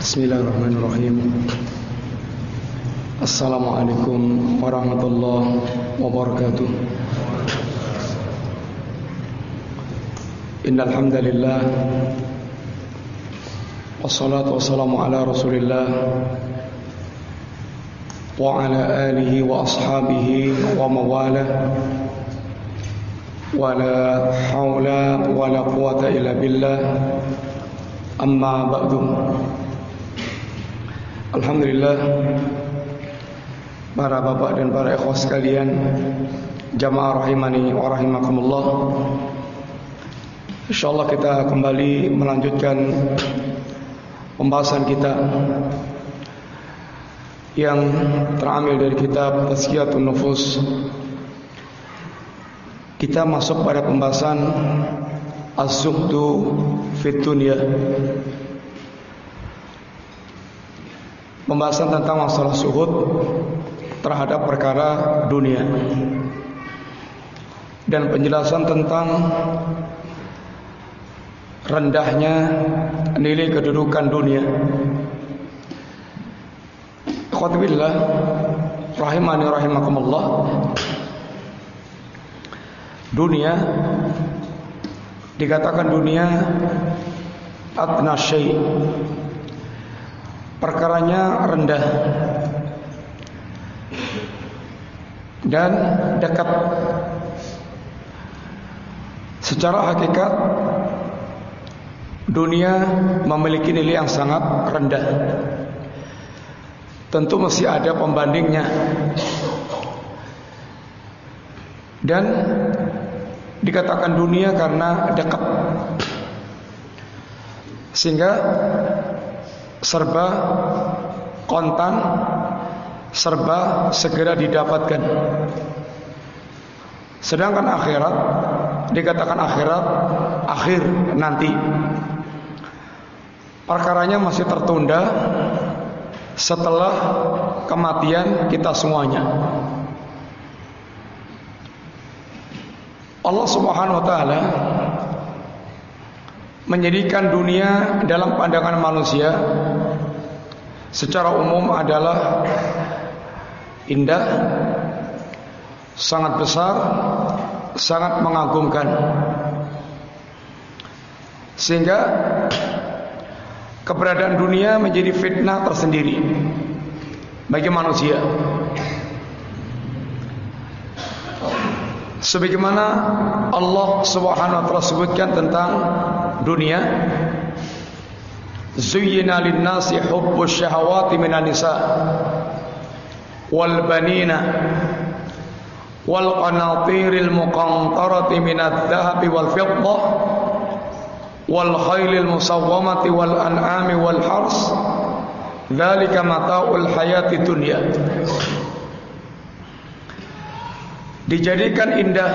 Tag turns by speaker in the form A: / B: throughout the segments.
A: Bismillahirrahmanirrahim. Assalamualaikum warahmatullahi wabarakatuh. Innal hamdalillah wassalatu wassalamu ala Rasulillah wa ala alihi wa ashabihi wa mawalah. Wa la haula wa la quwwata illa billah. Amma ba'du. Alhamdulillah, para bapak dan para ikhwah sekalian, jamaah rahimani wa rahimakumullah. Insyaallah kita kembali melanjutkan pembahasan kita yang terambil dari kitab Tazkiyatun Nufus. Kita masuk pada pembahasan Az-Zuhdu Fid Dunya. Pembahasan tentang masalah zuhud terhadap perkara dunia dan penjelasan tentang rendahnya nilai kedudukan dunia. Ikhwatibillah rahimani rahimakumullah. Dunia dikatakan dunia adna syai', perkaranya rendah dan dekat. Secara hakikat dunia memiliki nilai yang sangat rendah. Tentu mesti ada pembandingnya. Dan dikatakan dunia karena dekat, sehingga serba kontan, serba segera didapatkan. Sedangkan akhirat dikatakan akhirat akhir nanti, perkaranya masih tertunda setelah kematian kita semuanya. Allah Subhanahu wa taala menjadikan dunia dalam pandangan manusia secara umum adalah indah, sangat besar, sangat mengagumkan, sehingga keberadaan dunia menjadi fitnah tersendiri bagi manusia. Sebagaimana Allah Subhanahu wa taala sebutkan tentang dunia, zuyyina lin-nasi hubbus syahawati minan nisa wal banina wal qanatiril muqantarati minadh-dhahabi wal fiddah wal khailil musawwamati wal an'ami wal hars dzalika mata'ul hayati dunya. Dijadikan indah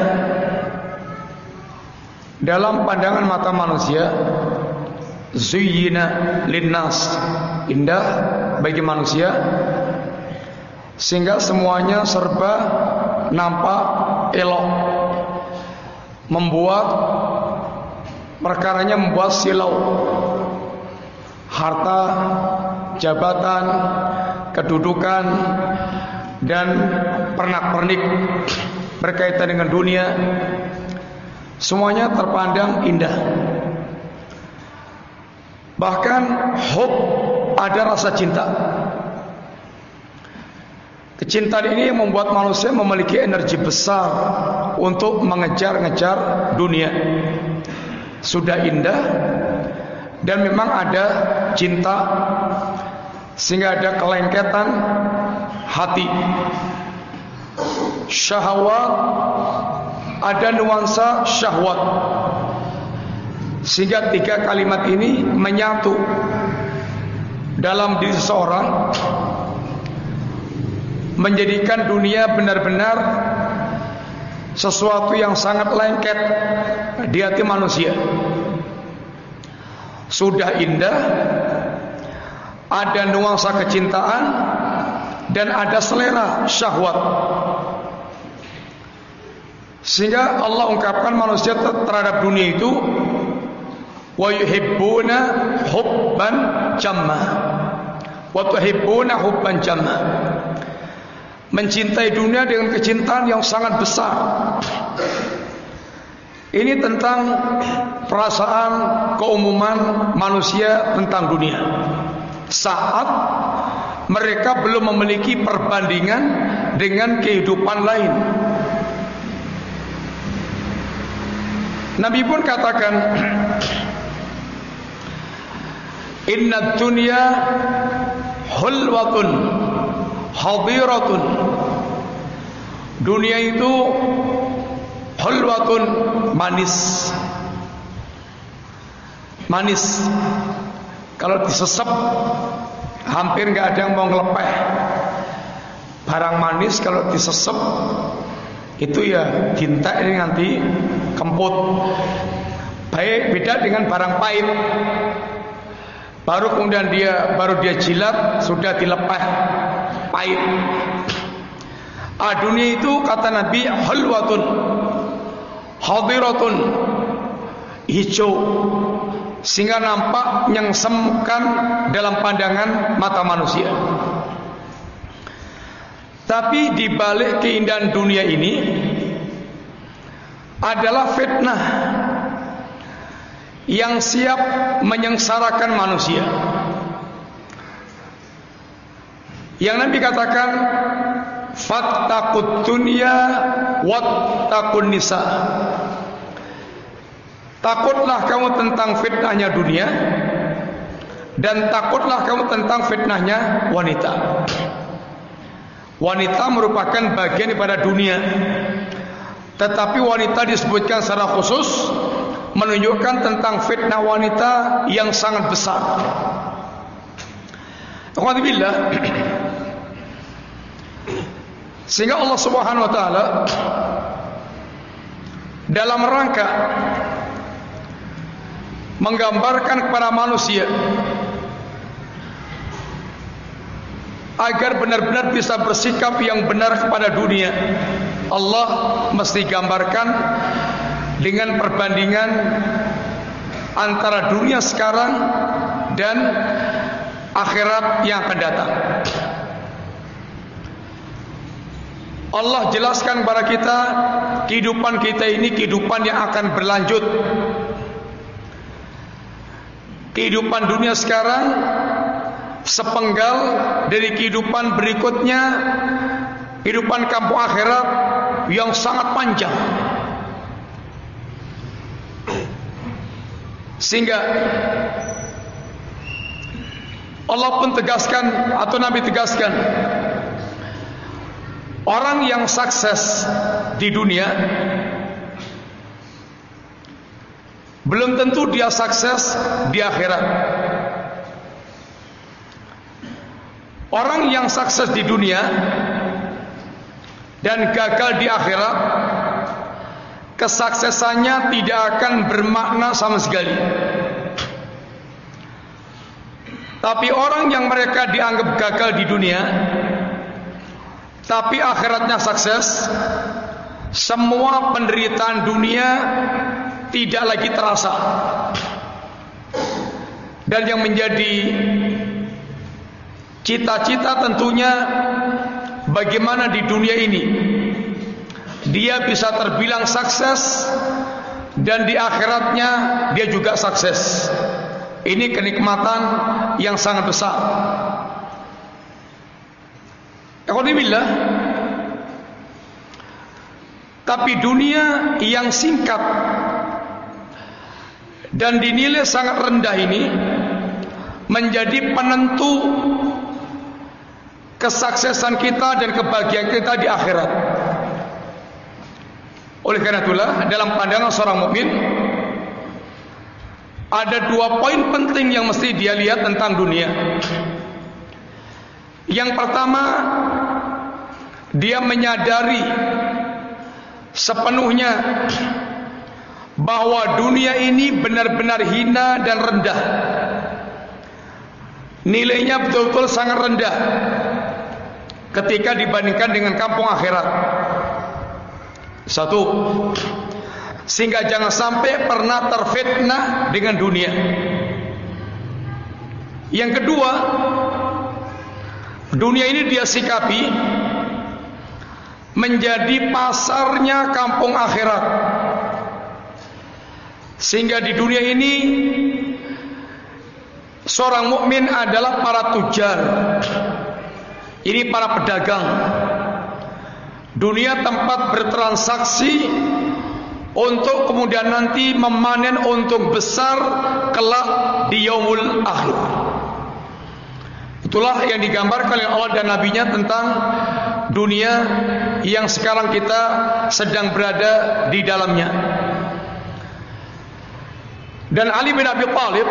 A: dalam pandangan mata manusia, zuyyina linnas, indah bagi manusia, sehingga semuanya serba nampak elok, membuat perkaranya membuat silau, harta, jabatan, kedudukan, dan pernak-pernik berkaitan dengan dunia, semuanya terpandang indah. Bahkan hub, ada rasa cinta. Kecintaan ini membuat manusia memiliki energi besar untuk mengejar-ngejar dunia. Sudah indah dan memang ada cinta, sehingga ada kelengketan hati. Syahwat, ada nuansa syahwat, sehingga tiga kalimat ini menyatu dalam diri seseorang, menjadikan dunia benar-benar sesuatu yang sangat lengket di hati manusia. Sudah indah, ada nuansa kecintaan, dan ada selera syahwat. Sehingga Allah ungkapkan manusia terhadap dunia itu wa yuhibbuna hubban jamma. wa tuhibbuna hubban jamma. Mencintai dunia dengan kecintaan yang sangat besar. Ini tentang perasaan keumuman manusia tentang dunia saat mereka belum memiliki perbandingan dengan kehidupan lain. Nabi pun katakan, inna dunya hulwatun hadiratun. Dunia itu hulwatun, manis. Manis. Kalau disesep hampir nggak ada yang mau ngelepeh. Barang manis kalau disesep itu ya tinta ini nanti kemput. Baik, beda dengan barang pahit. Baru kemudian dia jilat sudah dilepeh, pahit. Dunia itu kata Nabi hulwatun hadiratun, hijau sehingga nampak menyengsemkan dalam pandangan mata manusia. Tapi di balik keindahan dunia ini adalah fitnah yang siap menyengsarakan manusia. Yang Nabi katakan, fattaqud dunya wattaqun nisa. Takutlah kamu tentang fitnahnya dunia, dan takutlah kamu tentang fitnahnya wanita. Wanita merupakan bagian daripada dunia, tetapi wanita disebutkan secara khusus menunjukkan tentang fitnah wanita yang sangat besar. Alhamdulillah. Sehingga Allah Subhanahu wa taala dalam rangka menggambarkan kepada manusia agar benar-benar bisa bersikap yang benar kepada dunia, Allah mesti gambarkan dengan perbandingan antara dunia sekarang dan akhirat yang akan datang. Allah jelaskan kepada kita kehidupan kita ini kehidupan yang akan berlanjut. Kehidupan dunia sekarang sepenggal dari kehidupan berikutnya, kehidupan kampung akhirat yang sangat panjang. Sehingga Allah pun tegaskan atau Nabi tegaskan, orang yang sukses di dunia belum tentu dia sukses di akhirat. Orang yang sukses di dunia dan gagal di akhirat, kesuksesannya tidak akan bermakna sama sekali. Tapi orang yang mereka dianggap gagal di dunia tapi akhiratnya sukses, semua penderitaan dunia tidak lagi terasa. Dan yang menjadi cita-cita tentunya bagaimana di dunia ini dia bisa terbilang sukses dan di akhiratnya dia juga sukses. Ini kenikmatan yang sangat besar. Alhamdulillah. Tapi dunia yang singkat dan dinilai sangat rendah ini menjadi penentu kesuksesan kita dan kebahagiaan kita di akhirat. Oleh karena itulah dalam pandangan seorang mukmin ada dua poin penting yang mesti dia lihat tentang dunia. Yang pertama, dia menyadari sepenuhnya bahwa dunia ini benar-benar hina dan rendah. Nilainya betul-betul sangat rendah ketika dibandingkan dengan kampung akhirat. Satu, sehingga jangan sampai pernah terfitnah dengan dunia. Yang kedua, Dunia ini dia sikapi menjadi pasarnya kampung akhirat. Sehingga di dunia ini seorang mukmin adalah para tujar. Ini para pedagang. Dunia tempat bertransaksi untuk kemudian nanti memanen untung besar kelak di yaumul akhir. Itulah yang digambarkan oleh Allah dan Nabi-Nya tentang dunia yang sekarang kita sedang berada di dalamnya. Dan Ali bin Abi Thalib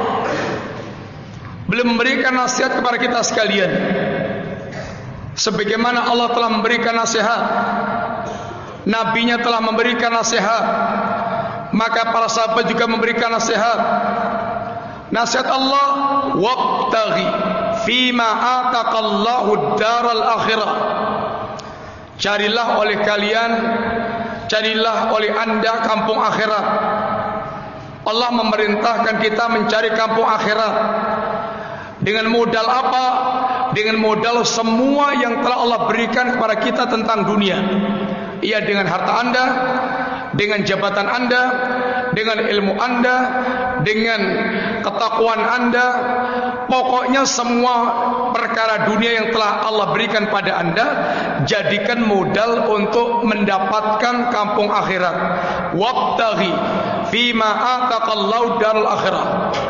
A: belum memberikan nasihat kepada kita sekalian, sebagaimana Allah telah memberikan nasihat, Nabi-Nya telah memberikan nasihat, maka para sahabat juga memberikan nasihat. Nasihat Allah, wabtaghi fima ataqallahu daral akhirah. Carilah oleh kalian, carilah oleh anda kampung akhirat. Allah memerintahkan kita mencari kampung akhirat. Dengan modal apa? Dengan modal semua yang telah Allah berikan kepada kita tentang dunia. Ia dengan harta anda, dengan jabatan anda, dengan ilmu anda, dengan ketakwaan anda. Pokoknya semua perkara dunia yang telah Allah berikan pada anda, jadikan modal untuk mendapatkan kampung akhirat. Wabtaghi fima ataqallahu daral akhirah.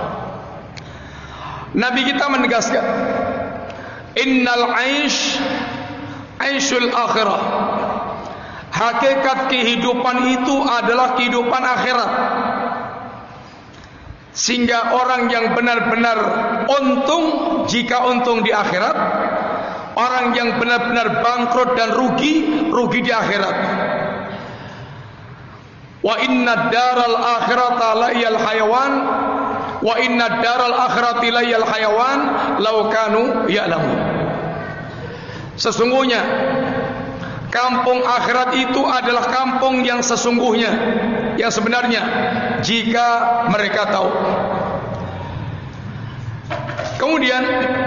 A: Nabi kita menegaskan, innal aish aishul akhirah. Hakikat kehidupan itu adalah kehidupan akhirat. Sehingga orang yang benar-benar untung, jika untung di akhirat, orang yang benar-benar bangkrut dan rugi di akhirat. Wa inna daral akhirata laiyal hayawan, wa inna daral akhirati laiyal hayawan law kanu ya'lamun. Sesungguhnya kampung akhirat itu adalah kampung yang sesungguhnya, yang sebenarnya, jika mereka tahu. Kemudian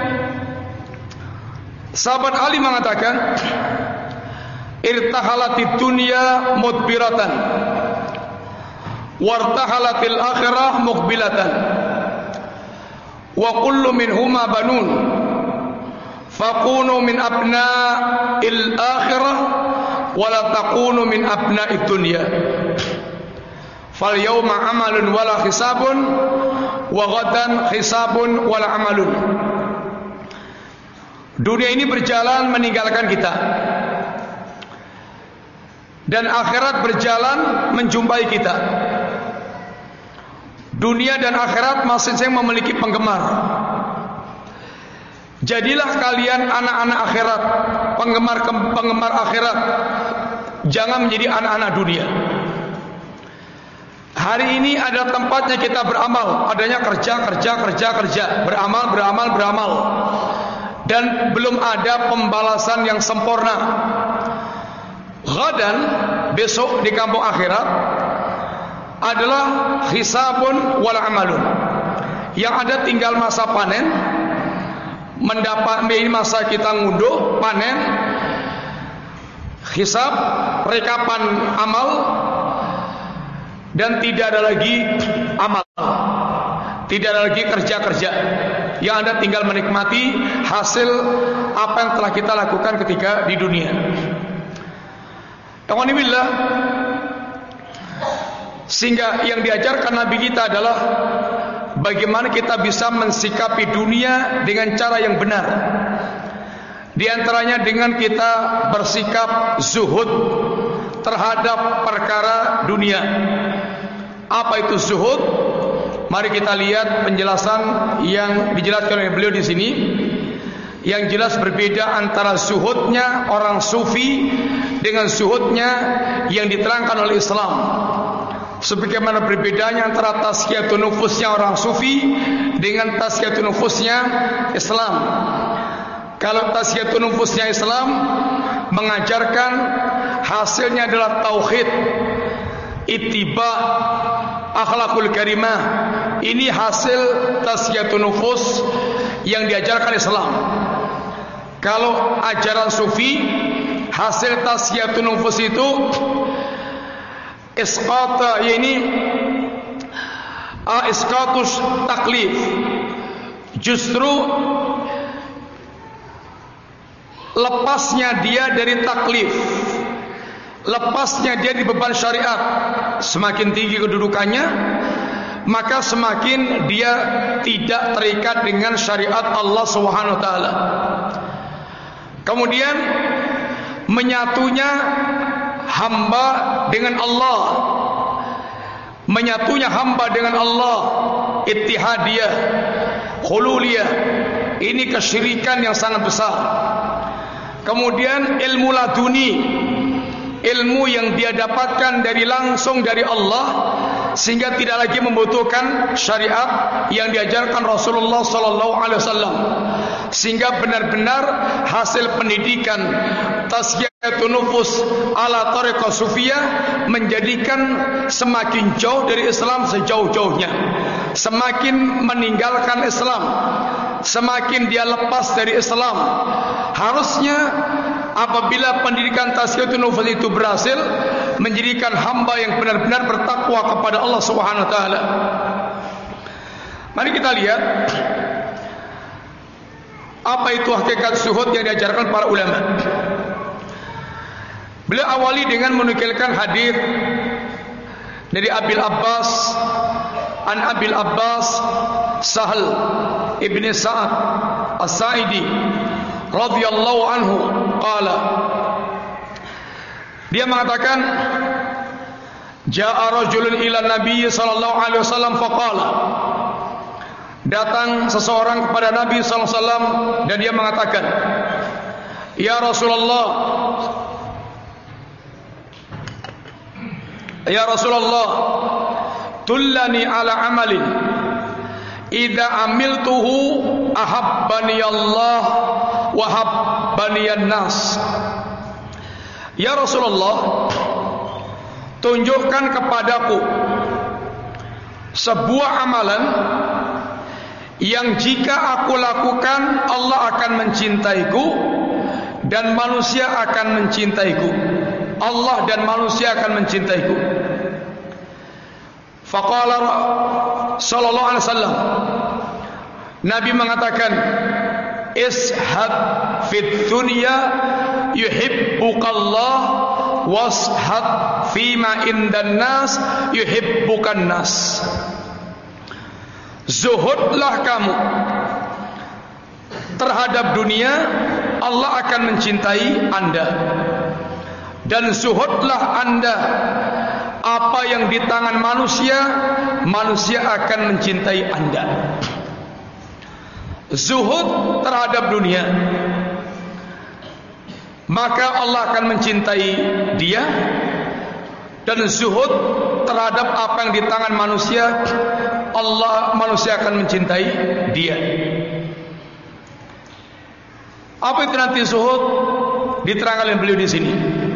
A: sahabat Ali mengatakan, irtahalatid dunya mudbiratan wartahalatil akhirah muqbilatan wa kullu minhuma banun fakunu min abna'il akhirah wala takunu min abna'id dunya fal yawma amalun wala hisabun wa ghadan hisabun wala amalun. Dunia ini berjalan meninggalkan kita, dan akhirat berjalan menjumpai kita. Dunia dan akhirat masing-masing memiliki penggemar. Jadilah kalian anak-anak akhirat, penggemar akhirat. Jangan menjadi anak-anak dunia. Hari ini ada tempatnya kita beramal, adanya kerja, beramal. Dan belum ada pembalasan yang sempurna. Ghadan, besok di kampung akhirat, adalah hisabun wal amalun. Yang ada tinggal masa panen, mendapat masa kita ngunduh, panen, hisab, rekapan amal, dan tidak ada lagi amal, tidak ada lagi kerja. Yang ada tinggal menikmati hasil apa yang telah kita lakukan ketika di dunia. Alhamdulillah. Sehingga yang diajarkan Nabi kita adalah bagaimana kita bisa mensikapi dunia dengan cara yang benar. Di antaranya dengan kita bersikap zuhud terhadap perkara dunia. Apa itu zuhud? Mari kita lihat penjelasan yang dijelaskan oleh beliau di sini. Yang jelas berbeda antara zuhudnya orang sufi dengan zuhudnya yang diterangkan oleh Islam. Sebagaimana berbedanya antara tazkiyatun nufusnya orang sufi dengan tazkiyatun nufusnya Islam. Kalau tazkiyatun nufusnya Islam mengajarkan hasilnya adalah tauhid, ittiba, akhlakul karimah. Ini hasil tazkiyatun nufus yang diajarkan Islam. Kalau ajaran sufi, hasil tazkiyatun nufus itu isqata, isqatus taklif, justru lepasnya dia dari taklif, lepasnya dia di beban syariat. Semakin tinggi kedudukannya, maka semakin dia tidak terikat dengan syariat Allah Subhanahu wa taala. Kemudian menyatunya hamba dengan Allah, menyatunya hamba dengan Allah, ittihadiyah, hululiyah, ini kesyirikan yang sangat besar. Kemudian ilmu laduni, ilmu yang dia dapatkan langsung dari Allah, sehingga tidak lagi membutuhkan syariat yang diajarkan Rasulullah sallallahu alaihi wasallam, sehingga benar-benar hasil pendidikan tazkiyatun nufus ala thariqah sufiyah menjadikan semakin jauh dari Islam sejauh-jauhnya, semakin meninggalkan Islam, semakin dia lepas dari Islam. Harusnya apabila pendidikan tazkiyatun nufus itu berhasil, menjadikan hamba yang benar-benar bertakwa kepada Allah Subhanahu wa taala. Mari kita lihat apa itu hakikat zuhud yang diajarkan para ulama. Beliau awali dengan menukilkan hadis dari Abil Abbas, an Abil Abbas Sahal ibn Sa'ad As-Sa'idi radhiyallahu anhu qala, dia mengatakan, ja'a rajulun ila Nabi sallallahu alaihi wasallam faqala, datang seseorang kepada Nabi sallallahu alaihi wasallam dan dia mengatakan, ya Rasulullah, ya Rasulullah, tullani ala amalin idza amiltuhu ahabbani Allah wa habbani an-nas. Ya Rasulullah, tunjukkan kepadaku sebuah amalan yang jika aku lakukan Allah akan mencintaiku dan manusia akan mencintaiku. Allah dan manusia akan mencintaiku. Faqala sallallahu alaihi wasallam, Nabi mengatakan, ishad fid dunya yuhibbukallah washad fima indan nas yuhibbukan nas. Zuhudlah kamu terhadap dunia, Allah akan mencintai anda. Dan zuhudlah anda apa yang di tangan manusia, manusia akan mencintai anda. Zuhud terhadap dunia, maka Allah akan mencintai dia. Dan zuhud terhadap apa yang di tangan manusia, manusia akan mencintai dia. Apa itu nanti zuhud? Diterangkan oleh beliau di sini.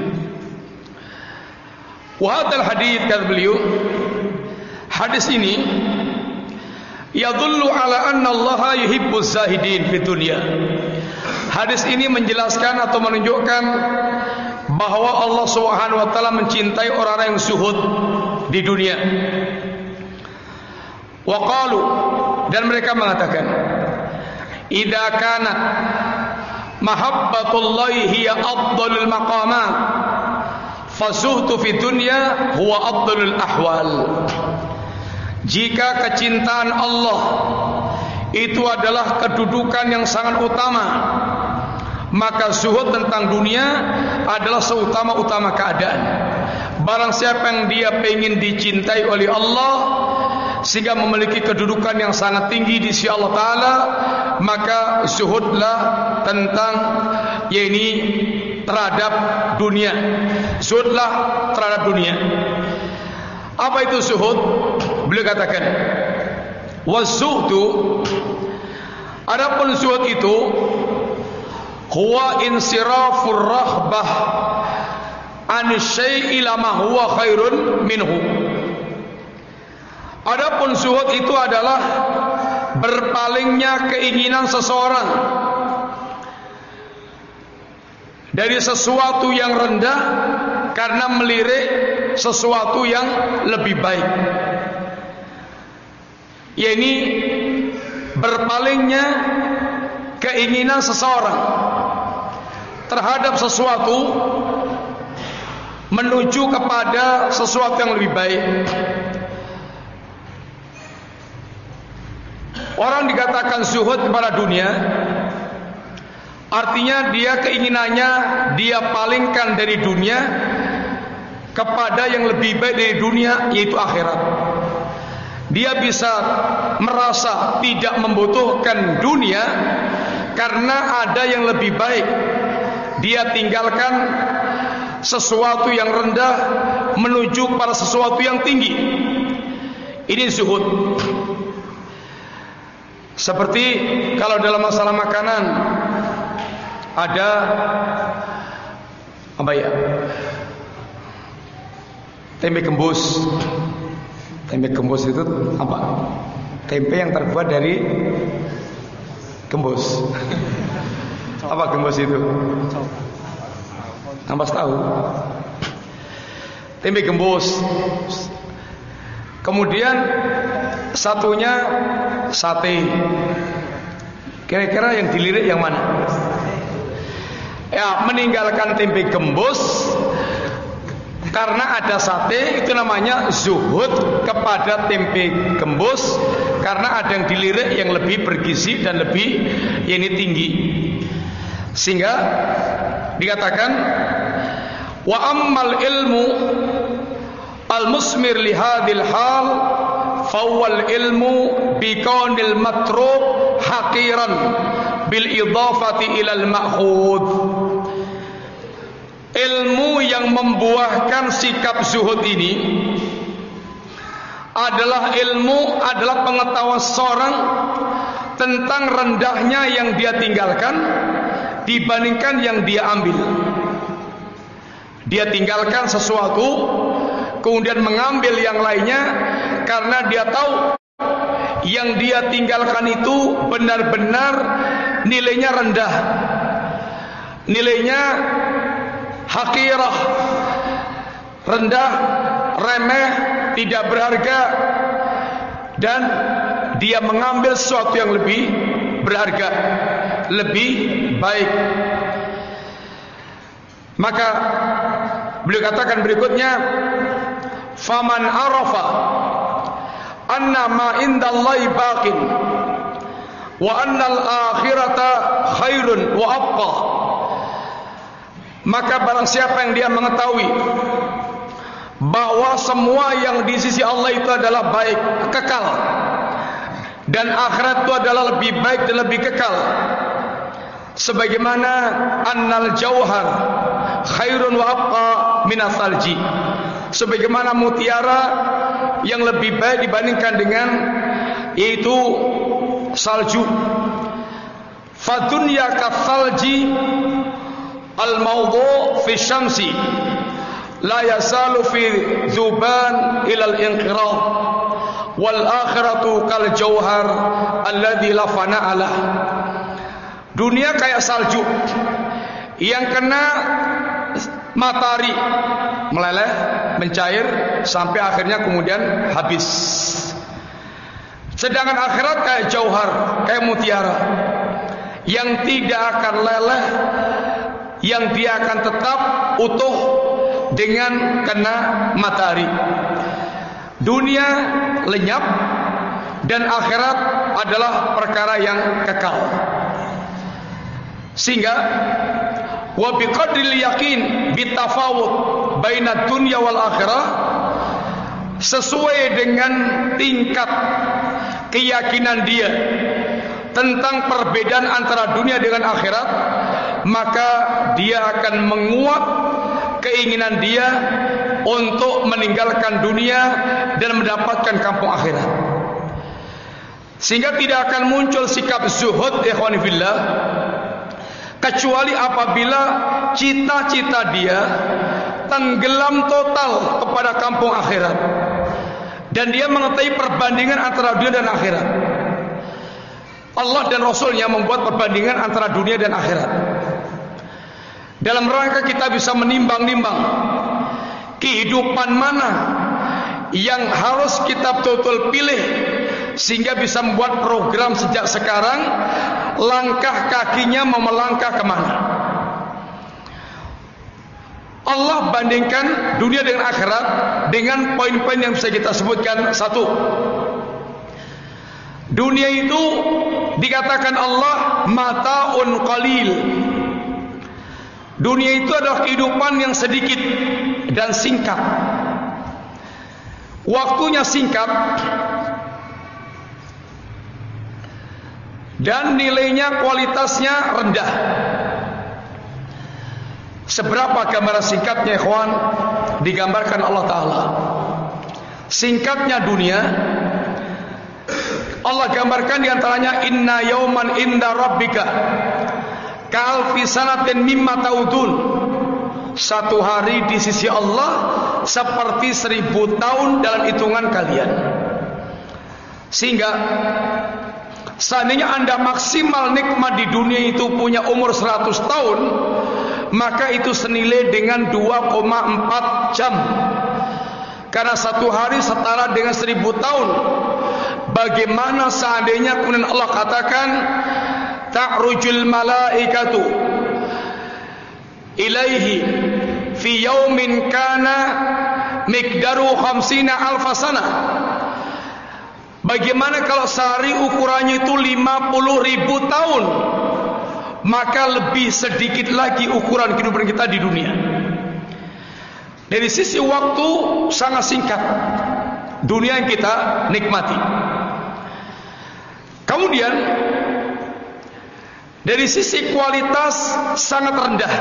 A: Wa hadzal hadits, kata beliau, hadis ini yadullu ala anna Allah yuhibbuz zahidin fid dunya. Hadis ini menjelaskan atau menunjukkan bahwa Allah Subhanahu wa taala mencintai orang-orang yang zuhud di dunia. Wa qalu, dan mereka mengatakan, idza kanat mahabbatullahi hiya afdalul maqamat fasuhtu fi dunya huwa afdalul ahwal. Jika kecintaan Allah itu adalah kedudukan yang sangat utama, maka zuhud tentang dunia adalah seutama-utama keadaan. Barang siapa yang dia ingin dicintai oleh Allah sehingga memiliki kedudukan yang sangat tinggi di sisi Allah Ta'ala, maka zuhudlah tentang terhadap dunia. Zuhudlah terhadap dunia. Apa itu zuhud? Beliau katakan, wazuhdu, adapun zuhud itu huwa insirafur rahbah an syai'i lama huwa khairun minhu. Adapun zuhud itu adalah berpalingnya keinginan seseorang dari sesuatu yang rendah karena melirik sesuatu yang lebih baik. Ini berpalingnya keinginan seseorang terhadap sesuatu menuju kepada sesuatu yang lebih baik. Orang dikatakan zuhud kepada dunia, artinya dia keinginannya dia palingkan dari dunia kepada yang lebih baik dari dunia, yaitu akhirat. Dia bisa merasa tidak membutuhkan dunia karena ada yang lebih baik. Dia tinggalkan sesuatu yang rendah menuju pada sesuatu yang tinggi. Ini zuhud. Seperti kalau dalam masalah makanan ada apa ya? Tempe gembus. Tempe gembus itu apa? Tempe yang terbuat dari gembus. Apa gembus itu? Ampas tahu. Tempe gembus. Kemudian satunya sate. Kira-kira yang dilirik yang mana? Ya, meninggalkan tempe gembus karena ada sate, itu namanya zuhud kepada tempe gembus karena ada yang dilirik yang lebih bergizi dan lebih ini tinggi. Sehingga dikatakan wa ammal ilmu al-musmir li hadhil hal fawwal ilmu biqaunil matruk haqiran bil idafati ilal ma'khud. Ilmu yang membuahkan sikap zuhud ini adalah pengetahuan seseorang tentang rendahnya yang dia tinggalkan dibandingkan yang dia ambil. Dia tinggalkan sesuatu kemudian mengambil yang lainnya karena dia tahu yang dia tinggalkan itu benar-benar nilainya rendah, nilainya hakirah, rendah, remeh, tidak berharga, dan dia mengambil sesuatu yang lebih berharga, lebih baik. Maka beliau katakan berikutnya, faman arafa anna ma indallahi baqin wa annal akhirata khairun wa abqa. Maka barang siapa yang dia mengetahui bahwa semua yang di sisi Allah itu adalah baik, kekal, dan akhirat itu adalah lebih baik dan lebih kekal, sebagaimana annal jauhar khairun wa abqa minas salji, sebagaimana mutiara yang lebih baik dibandingkan dengan yaitu salju. Fadunya kasalji al-mawdu' fi syamsi la yasalu fi zuban ila al-inqirad wal akhiratu kal jauhar alladhi la fana'ala. Dunia kayak salju yang kena matahari, meleleh, mencair sampai akhirnya kemudian habis. Sedangkan akhirat kayak jauhar, kayak mutiara yang tidak akan leleh, yang dia akan tetap utuh dengan kena matahari. Dunia lenyap dan akhirat adalah perkara yang kekal. Sehingga wa biqadril yakin bitafawut bainad dunya wal akhirah, sesuai dengan tingkat keyakinan dia tentang perbedaan antara dunia dengan akhirat, maka dia akan menguat keinginan dia untuk meninggalkan dunia dan mendapatkan kampung akhirat. Sehingga tidak akan muncul sikap zuhud ikhwan fillah kecuali apabila cita-cita dia tenggelam total kepada kampung akhirat dan dia mengetahui perbandingan antara dunia dan akhirat. Allah dan Rasulnya membuat perbandingan antara dunia dan akhirat. dalam rangka kita bisa menimbang-nimbang kehidupan mana yang harus kita betul-betul pilih, sehingga bisa membuat program sejak sekarang langkah kakinya mau melangkah kemana. Allah bandingkan dunia dengan akhirat dengan poin-poin yang bisa kita sebutkan. Satu, dunia itu dikatakan Allah mataun qalil. Dunia itu adalah kehidupan yang sedikit dan singkat. Waktunya singkat dan nilainya, kualitasnya rendah. Seberapa gambaran singkatnya, ikhwan? Digambarkan Allah Ta'ala. Singkatnya dunia, Allah gambarkan diantaranya, inna yauman inda rabbika ka'alfi sanatin mimma ta'udun. Satu hari di sisi Allah seperti 1000 tahun dalam hitungan kalian. Sehingga seandainya Anda maksimal nikmat di dunia itu punya umur 100 tahun, maka itu senilai dengan 2,4 jam. Karena satu hari setara dengan 1000 tahun. Bagaimana seandainya kemudian Allah katakan ta'rujul malaikatu ilaihi fi yaumin kana miqdaru 50 alfasana. Bagaimana kalau sehari ukurannya itu 50.000 tahun, maka lebih sedikit lagi ukuran kehidupan kita di dunia. Dari sisi waktu sangat singkat dunia yang kita nikmati. Kemudian dari sisi kualitas sangat rendah.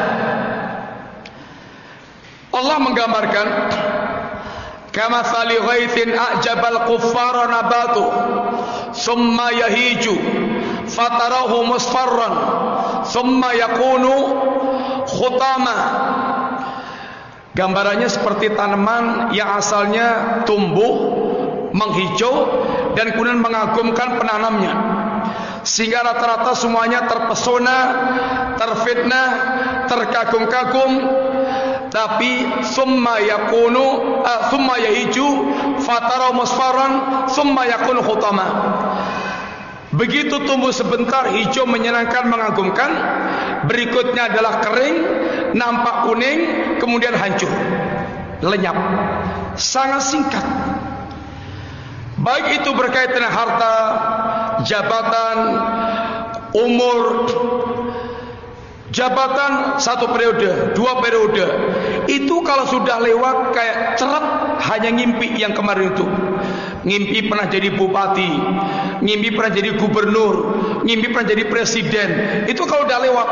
A: Allah menggambarkan kamathali ghaithin a'jabal kuffara nabatu thumma yahiju fatarahu musfarran thumma yakunu khutama. Gambarannya seperti tanaman yang asalnya tumbuh, menghijau dan kemudian mengagumkan penanamnya, sehingga rata-rata semuanya terpesona, terfitnah, terkagum-kagum. Tapi summa yahiju fatara musfaran summa yakunu khutama. Begitu tumbuh sebentar hijau menyenangkan, mengagumkan, berikutnya adalah kering, nampak kuning, kemudian hancur, lenyap. Sangat singkat. Baik itu berkaitan dengan harta, jabatan, umur. Jabatan 1 periode, 2 periode, itu kalau sudah lewat kayak ceret, hanya ngimpi yang kemarin itu. Ngimpi pernah jadi bupati, ngimpi pernah jadi gubernur, ngimpi pernah jadi presiden. Itu kalau udah lewat.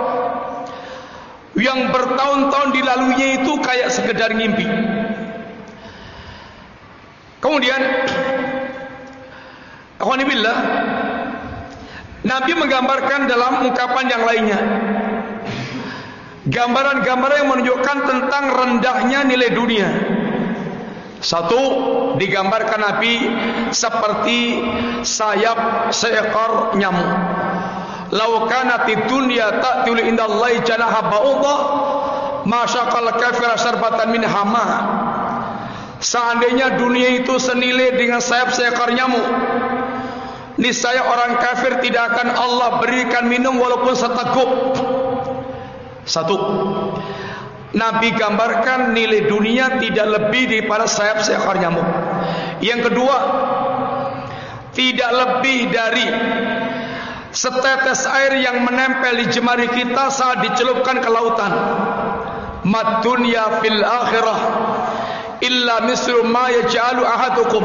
A: Yang bertahun-tahun dilaluinya itu kayak sekedar ngimpi. Kemudian alhamdulillah, Nabi menggambarkan dalam ungkapan yang lainnya gambaran-gambaran yang menunjukkan tentang rendahnya nilai dunia. Satu, digambarkan Nabi seperti sayap seekor nyamuk. Lau kanatid dunya ta'tilu indallahi janaha ba'udah ma syaqal kafira syarbatan min hama. Seandainya dunia itu senilai dengan sayap seekor nyamuk, niscaya orang kafir tidak akan Allah berikan minum walaupun seteguk. Satu, Nabi gambarkan nilai dunia tidak lebih daripada sayap seekor nyamuk. Yang kedua, tidak lebih dari setetes air yang menempel di jemari kita saat dicelupkan ke lautan. Mad dunya fil akhirah illa mislu ma yaj'alu ahadukum.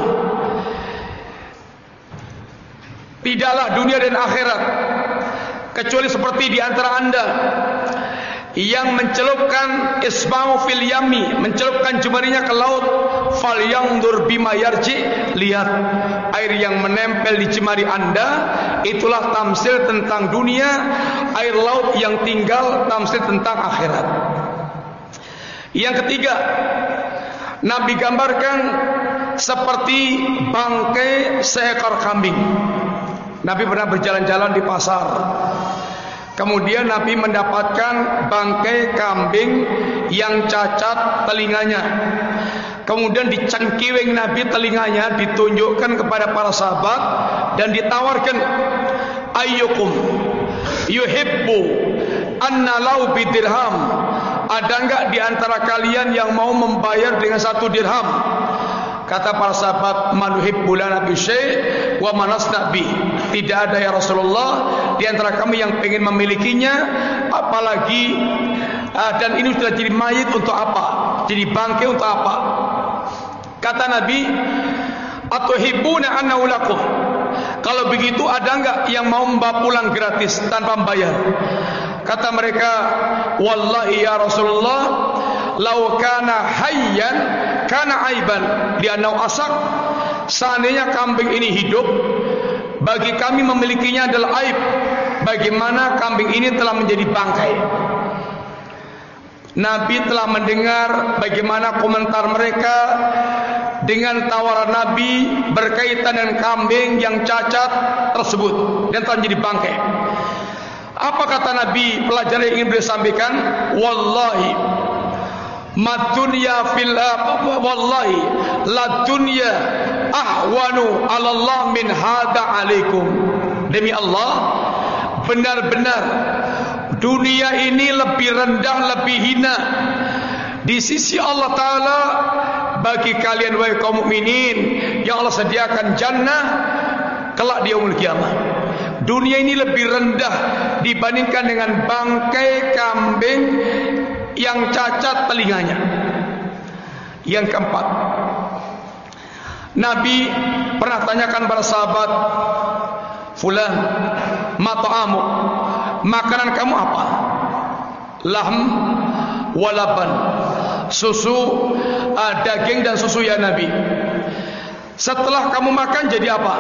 A: Tidaklah dunia dan akhirat kecuali seperti di antara anda yang mencelupkan isba'u fil yami, mencelupkan jemarinya ke laut, fal yandur bima yarji, lihat air yang menempel di jemari anda, itulah tamsil tentang dunia. Air laut yang tinggal tamsil tentang akhirat. Yang ketiga, Nabi gambarkan seperti bangkai seekor kambing. Nabi pernah berjalan-jalan di pasar. Kemudian Nabi mendapatkan bangkai kambing yang cacat telinganya. Kemudian dicengkiwing Nabi telinganya, ditunjukkan kepada para sahabat dan ditawarkan, ayyukum yuhibbu anna lau bidirham, ada enggak di antara kalian yang mau membayar dengan 1 dirham? Kata para sahabat, man yuhibbu lana bi syai' wa manasna bi. Tidak ada ya Rasulullah di antara kami yang ingin memilikinya, apalagi dan ini sudah jadi mayit untuk apa? Jadi bangkai untuk apa? Kata Nabi, atuhibbuna annahu lakum. Kalau begitu ada enggak yang mau membawa pulang gratis tanpa membayar? Kata mereka, wallahi ya Rasulullah, lau kana hayyan kana aiban li'annahu asak. Seandainya kambing ini hidup, bagi kami memilikinya adalah aib. Bagaimana kambing ini telah menjadi bangkai. Nabi telah mendengar bagaimana komentar mereka dengan tawaran Nabi berkaitan dengan kambing yang cacat tersebut dan telah menjadi bangkai. Apa kata Nabi? Pelajaran yang ingin beliau sampaikan, wallahi madunya fil wallahi la dunya ahwanu 'ala Allah min hada 'alaikum. Demi Allah, benar-benar dunia ini lebih rendah, lebih hina di sisi Allah Ta'ala bagi kalian wahai kaum mukminin yang Allah sediakan jannah kelak di yaumul kiamah. Dunia ini lebih rendah dibandingkan dengan bangkai kambing yang cacat telinganya. Yang keempat, Nabi pernah tanyakan para sahabat, fulan, ma ta'amu, makanan kamu apa? Lahm walaban, susu, daging dan susu ya Nabi. Setelah kamu makan jadi apa?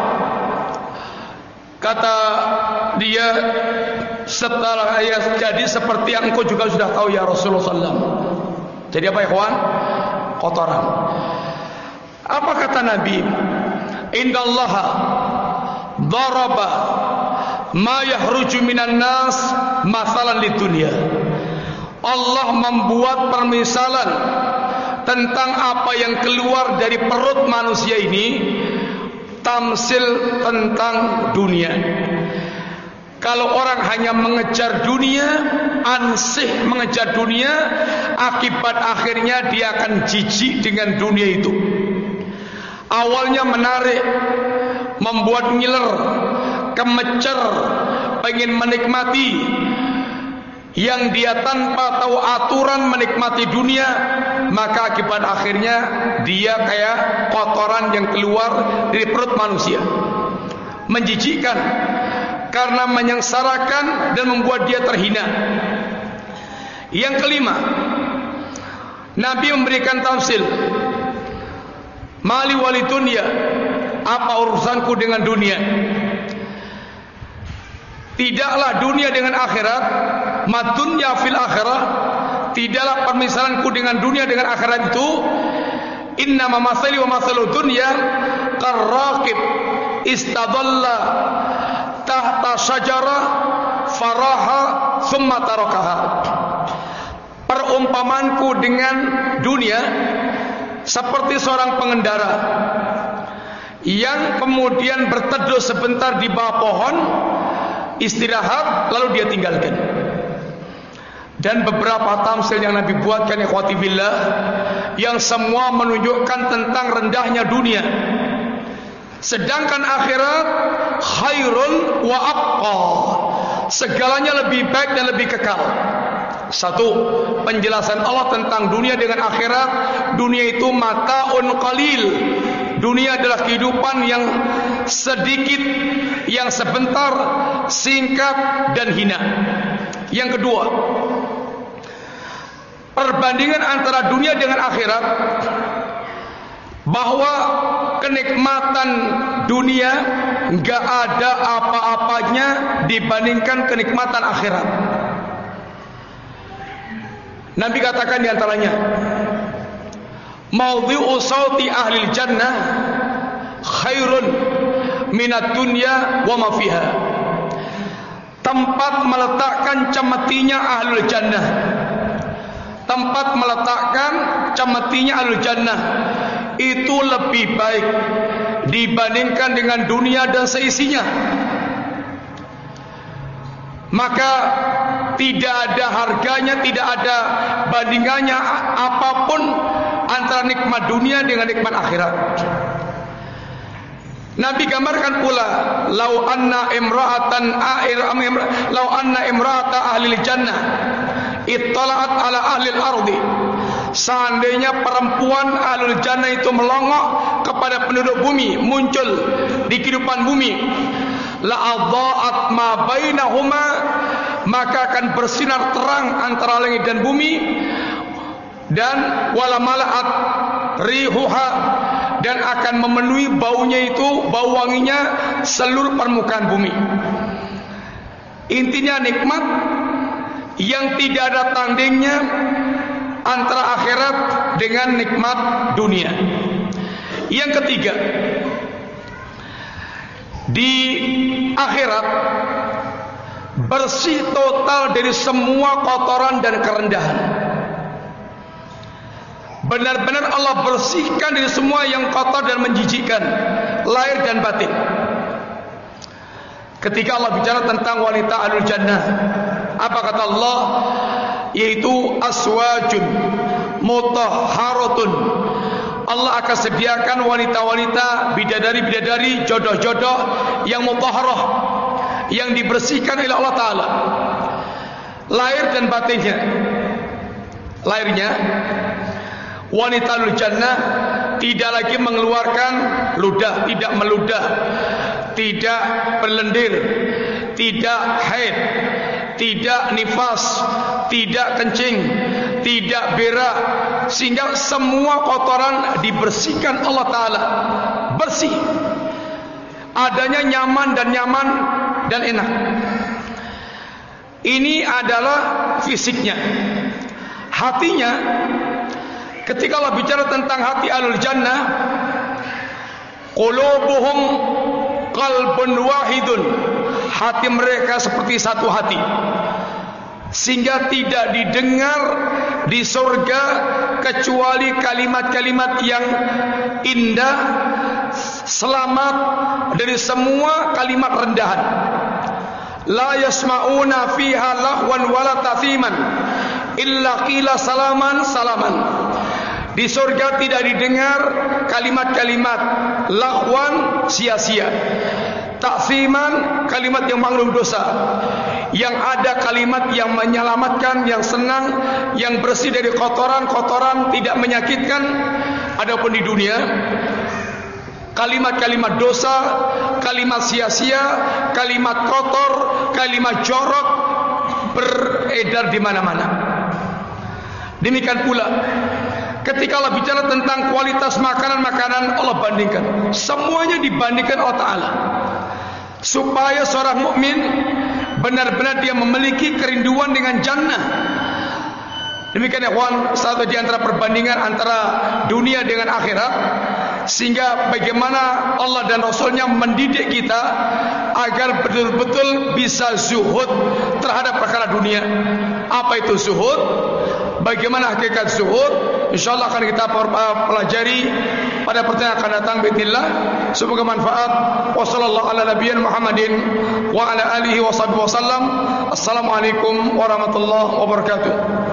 A: Kata dia, setelah jadi seperti yang engkau juga sudah tahu ya Rasulullah SAW. Jadi apa ikhwan? Kotoran. Apa kata Nabi? Indallaha daraba ma yahruju minan nas masalan lidunya. Allah membuat permisalan tentang apa yang keluar dari perut manusia ini, tamsil tentang dunia. Kalau orang hanya mengejar dunia, ansih mengejar dunia, akibat akhirnya dia akan jijik dengan dunia itu. Awalnya menarik, membuat ngiler, kemecer, pengen menikmati, yang dia tanpa tahu aturan menikmati dunia, maka akibat akhirnya dia kayak kotoran yang keluar dari perut manusia, menjijikkan karena menyengsarakan dan membuat dia terhina. Yang kelima, Nabi memberikan tamsil, mali wali dunia, apa urusanku dengan dunia? Tidaklah dunia dengan akhirat, madunya fil akhirah, tidaklah permisalanku dengan dunia dengan akhirat itu. Inna mamasali wa masalu dunya karraqib istadalla tahta syajarah faraha thumma tarakaha. Perumpamanku dengan dunia seperti seorang pengendara yang kemudian berteduh sebentar di bawah pohon, istirahat lalu dia tinggalkan. Dan beberapa tamsil yang Nabi buatkan ikhwati billah, yang semua menunjukkan tentang rendahnya dunia. Sedangkan akhirat khairun wa abqa, segalanya lebih baik dan lebih kekal. Satu, penjelasan Allah tentang dunia dengan akhirat. Dunia itu mataun qalil, dunia adalah kehidupan yang sedikit, yang sebentar, singkat dan hina. Yang kedua, perbandingan antara dunia dengan akhirat, bahwa kenikmatan dunia enggak ada apa-apanya dibandingkan kenikmatan akhirat. Nabi katakan di antaranya, maudhi'u sauti ahli jannah khairun minad dunya wa ma fiha. tempat meletakkan cemetinya ahlul jannah. Tempat meletakkan cemetinya ahlul jannah itu lebih baik dibandingkan dengan dunia dan seisinya. Maka tidak ada harganya, tidak ada bandingannya apapun antara nikmat dunia dengan nikmat akhirat. Nabi gambarkan pula, lau anna imra'ata ahli jannah ittala'at ala ahli al-ardi. Seandainya perempuan ahlul jannah itu melongok kepada penduduk bumi, muncul di kehidupan bumi, la adha'at ma bainahuma, maka akan bersinar terang antara langit dan bumi, dan wala mala'at rihuha, dan akan memenuhi baunya itu, bau wanginya seluruh permukaan bumi. Intinya nikmat yang tidak ada tandingnya antara akhirat dengan nikmat dunia. Yang ketiga, di akhirat bersih total dari semua kotoran dan kerendahan. Benar-benar Allah bersihkan dari semua yang kotor dan menjijikkan, lahir dan batin. Ketika Allah bicara tentang wanita ahlul jannah, apa kata Allah? Yaitu aswajun mutahharatun. Allah akan sediakan wanita-wanita, bidadari-bidadari, jodoh-jodoh yang mutahharah, yang dibersihkan oleh Allah Ta'ala, lahir dan batinnya. Lahirnya, wanita ahlul jannah tidak lagi mengeluarkan ludah, tidak meludah, tidak berlendir, tidak haid, tidak nifas, tidak kencing, tidak berak, sehingga semua kotoran dibersihkan Allah Ta'ala, bersih. Adanya nyaman dan enak. Ini adalah fisiknya. Hatinya, ketika Allah bicara tentang hati ahlul jannah, qulubuhum qalbun wahidun, hati mereka seperti satu hati, sehingga tidak didengar di surga kecuali kalimat-kalimat yang indah, selamat dari semua kalimat rendahan. La yasma'una fiha lahwan wala ta'thiman illa qila salaman salaman. Di surga tidak didengar kalimat-kalimat lahwan, sia-sia, ta'ziman, kalimat yang mengandung dosa. Yang ada kalimat yang menyelamatkan, yang senang, yang bersih dari kotoran-kotoran, tidak menyakitkan. Adapun di dunia, kalimat-kalimat dosa, kalimat sia-sia, kalimat kotor, kalimat jorok beredar di mana-mana. Demikian pula ketika Allah bicara tentang kualitas makanan-makanan, Allah bandingkan. Semuanya dibandingkan Allah Ta'ala, supaya seorang mukmin benar-benar dia memiliki kerinduan dengan jannah. Demikian ya kawan, satu di antara perbandingan antara dunia dengan akhirat, sehingga bagaimana Allah dan Rasulnya mendidik kita agar betul-betul bisa zuhud terhadap perkara dunia. Apa itu zuhud? Bagaimana hakikat zuhud? InsyaAllah akan kita pelajari pada pertanyaan akan datang. Bismillah. Semoga manfaat. Wassallallahu ala nabiyyin Muhammadin wa ala alihi wa sahbihi wasallam. Assalamualaikum warahmatullahi wabarakatuh.